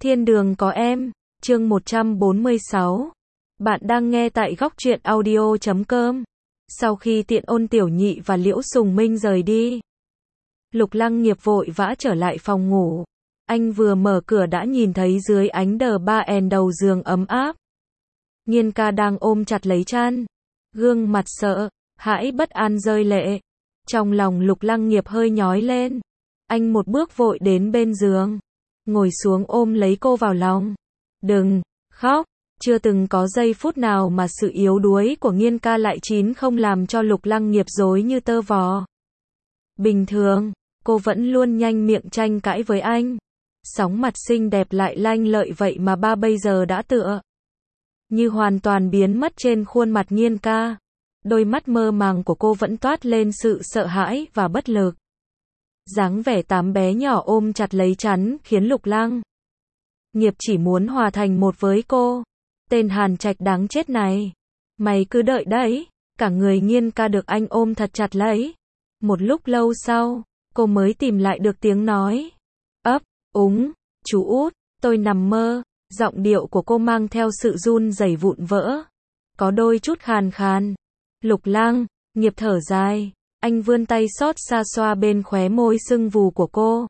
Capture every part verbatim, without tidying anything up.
Thiên đường có em, chương một trăm bốn mươi sáu. Bạn đang nghe tại góc truyện audio chấm com. Sau khi Tiện Ôn Tiểu Nhị và Liễu Sùng Minh rời đi, Lục Lăng Nghiệp vội vã trở lại phòng ngủ. Anh vừa mở cửa đã nhìn thấy dưới ánh đờ ba en đầu giường ấm áp, Nhiên ca đang ôm chặt lấy chăn, gương mặt sợ hãi bất an rơi lệ. Trong lòng Lục Lăng Nghiệp hơi nhói lên. Anh một bước vội đến bên giường, ngồi xuống ôm lấy cô vào lòng. Đừng khóc. Chưa từng có giây phút nào mà sự yếu đuối của Nhiên ca lại chín không làm cho Lục Lăng Nghiệp rối như tơ vò. Bình thường, cô vẫn luôn nhanh miệng tranh cãi với anh. Sóng mặt xinh đẹp lại lanh lợi vậy mà ba bây giờ đã tựa như hoàn toàn biến mất trên khuôn mặt Nhiên ca. Đôi mắt mơ màng của cô vẫn toát lên sự sợ hãi và bất lực. Dáng vẻ tám bé nhỏ ôm chặt lấy chắn khiến Lục Lăng Nghiệp chỉ muốn hòa thành một với cô. Tên Hàn Trạch đáng chết này, mày cứ đợi đấy. Cả người Nhiên ca được anh ôm thật chặt lấy. Một lúc lâu sau, cô mới tìm lại được tiếng nói. Ấp úng, chú út, tôi nằm mơ. Giọng điệu của cô mang theo sự run rẩy vụn vỡ, có đôi chút khàn khàn. Lục Lăng Nghiệp thở dài, anh vươn tay xót xa xoa bên khóe môi sưng vù của cô.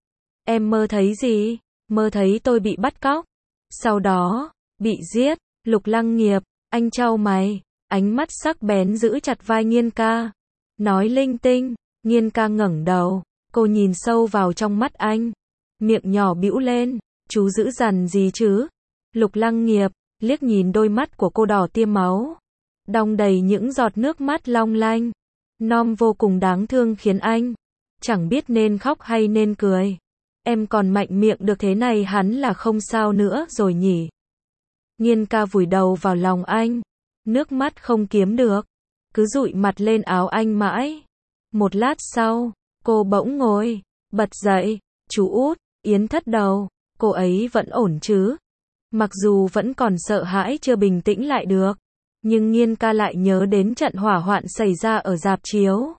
Em mơ thấy gì? Mơ thấy tôi bị bắt cóc, sau đó bị giết. Lục Lăng Nghiệp, anh chau mày, ánh mắt sắc bén giữ chặt vai Nhiên ca, nói linh tinh. Nhiên ca ngẩng đầu, cô nhìn sâu vào trong mắt anh, miệng nhỏ bĩu lên. Chú giữ dằn gì chứ? Lục Lăng Nghiệp liếc nhìn đôi mắt của cô đỏ tiêm máu, đong đầy những giọt nước mắt long lanh, non vô cùng đáng thương khiến anh chẳng biết nên khóc hay nên cười. Em còn mạnh miệng được thế này hắn là không sao nữa rồi nhỉ? Nhiên ca vùi đầu vào lòng anh, nước mắt không kiếm được, cứ dụi mặt lên áo anh mãi. Một lát sau, cô bỗng ngồi bật dậy. Chú út, Yến thất đầu, cô ấy vẫn ổn chứ? Mặc dù vẫn còn sợ hãi chưa bình tĩnh lại được, nhưng Nhiên ca lại nhớ đến trận hỏa hoạn xảy ra ở rạp chiếu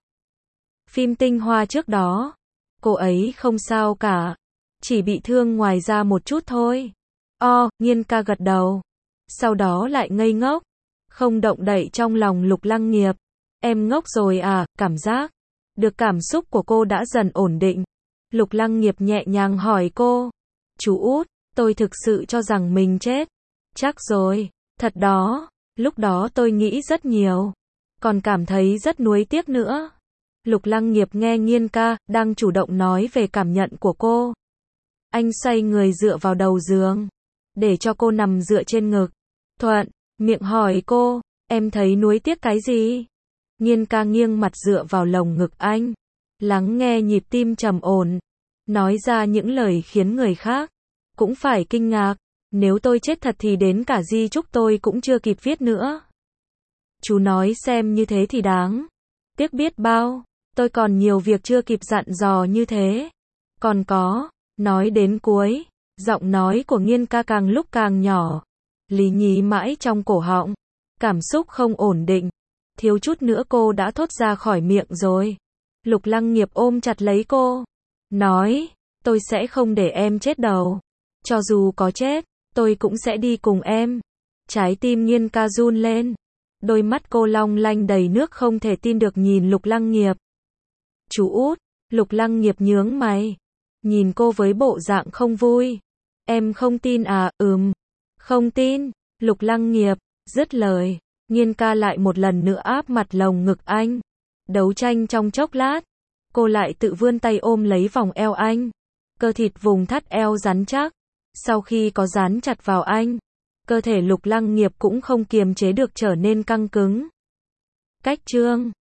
phim Tinh Hoa trước đó. Cô ấy không sao cả, chỉ bị thương ngoài da một chút thôi. O, Nhiên ca gật đầu, sau đó lại ngây ngốc, không động đậy trong lòng Lục Lăng Nghiệp. Em ngốc rồi à? Cảm giác được cảm xúc của cô đã dần ổn định. Lục Lăng Nghiệp nhẹ nhàng hỏi cô. Chú út, tôi thực sự cho rằng mình chết. Chắc rồi, thật đó. Lúc đó tôi nghĩ rất nhiều, còn cảm thấy rất nuối tiếc nữa. Lục Lăng Nghiệp nghe Nhiên ca đang chủ động nói về cảm nhận của cô. Anh xoay người dựa vào đầu giường, để cho cô nằm dựa trên ngực. Thuận miệng hỏi cô, em thấy nuối tiếc cái gì? Nhiên ca nghiêng mặt dựa vào lồng ngực anh, lắng nghe nhịp tim trầm ổn, nói ra những lời khiến người khác cũng phải kinh ngạc. Nếu tôi chết thật thì đến cả di chúc tôi cũng chưa kịp viết nữa. Chú nói xem như thế thì đáng tiếc biết bao. Tôi còn nhiều việc chưa kịp dặn dò như thế. Còn có, nói đến cuối, giọng nói của Nhiên ca càng lúc càng nhỏ, lì nhì mãi trong cổ họng, cảm xúc không ổn định. Thiếu chút nữa cô đã thốt ra khỏi miệng rồi. Lục Lăng Nghiệp ôm chặt lấy cô, nói, tôi sẽ không để em chết đâu. Cho dù có chết, tôi cũng sẽ đi cùng em. Trái tim Nhiên ca run lên, đôi mắt cô long lanh đầy nước không thể tin được nhìn Lục Lăng Nghiệp. Chú út, Lục Lăng Nghiệp nhướng mày, nhìn cô với bộ dạng không vui. Em không tin à? Ừm, không tin. Lục Lăng Nghiệp dứt lời, Nhiên ca lại một lần nữa áp mặt lồng ngực anh. Đấu tranh trong chốc lát, cô lại tự vươn tay ôm lấy vòng eo anh. Cơ thịt vùng thắt eo rắn chắc. Sau khi có dán chặt vào anh, cơ thể Lục Lăng Nghiệp cũng không kiềm chế được trở nên căng cứng. Cách chương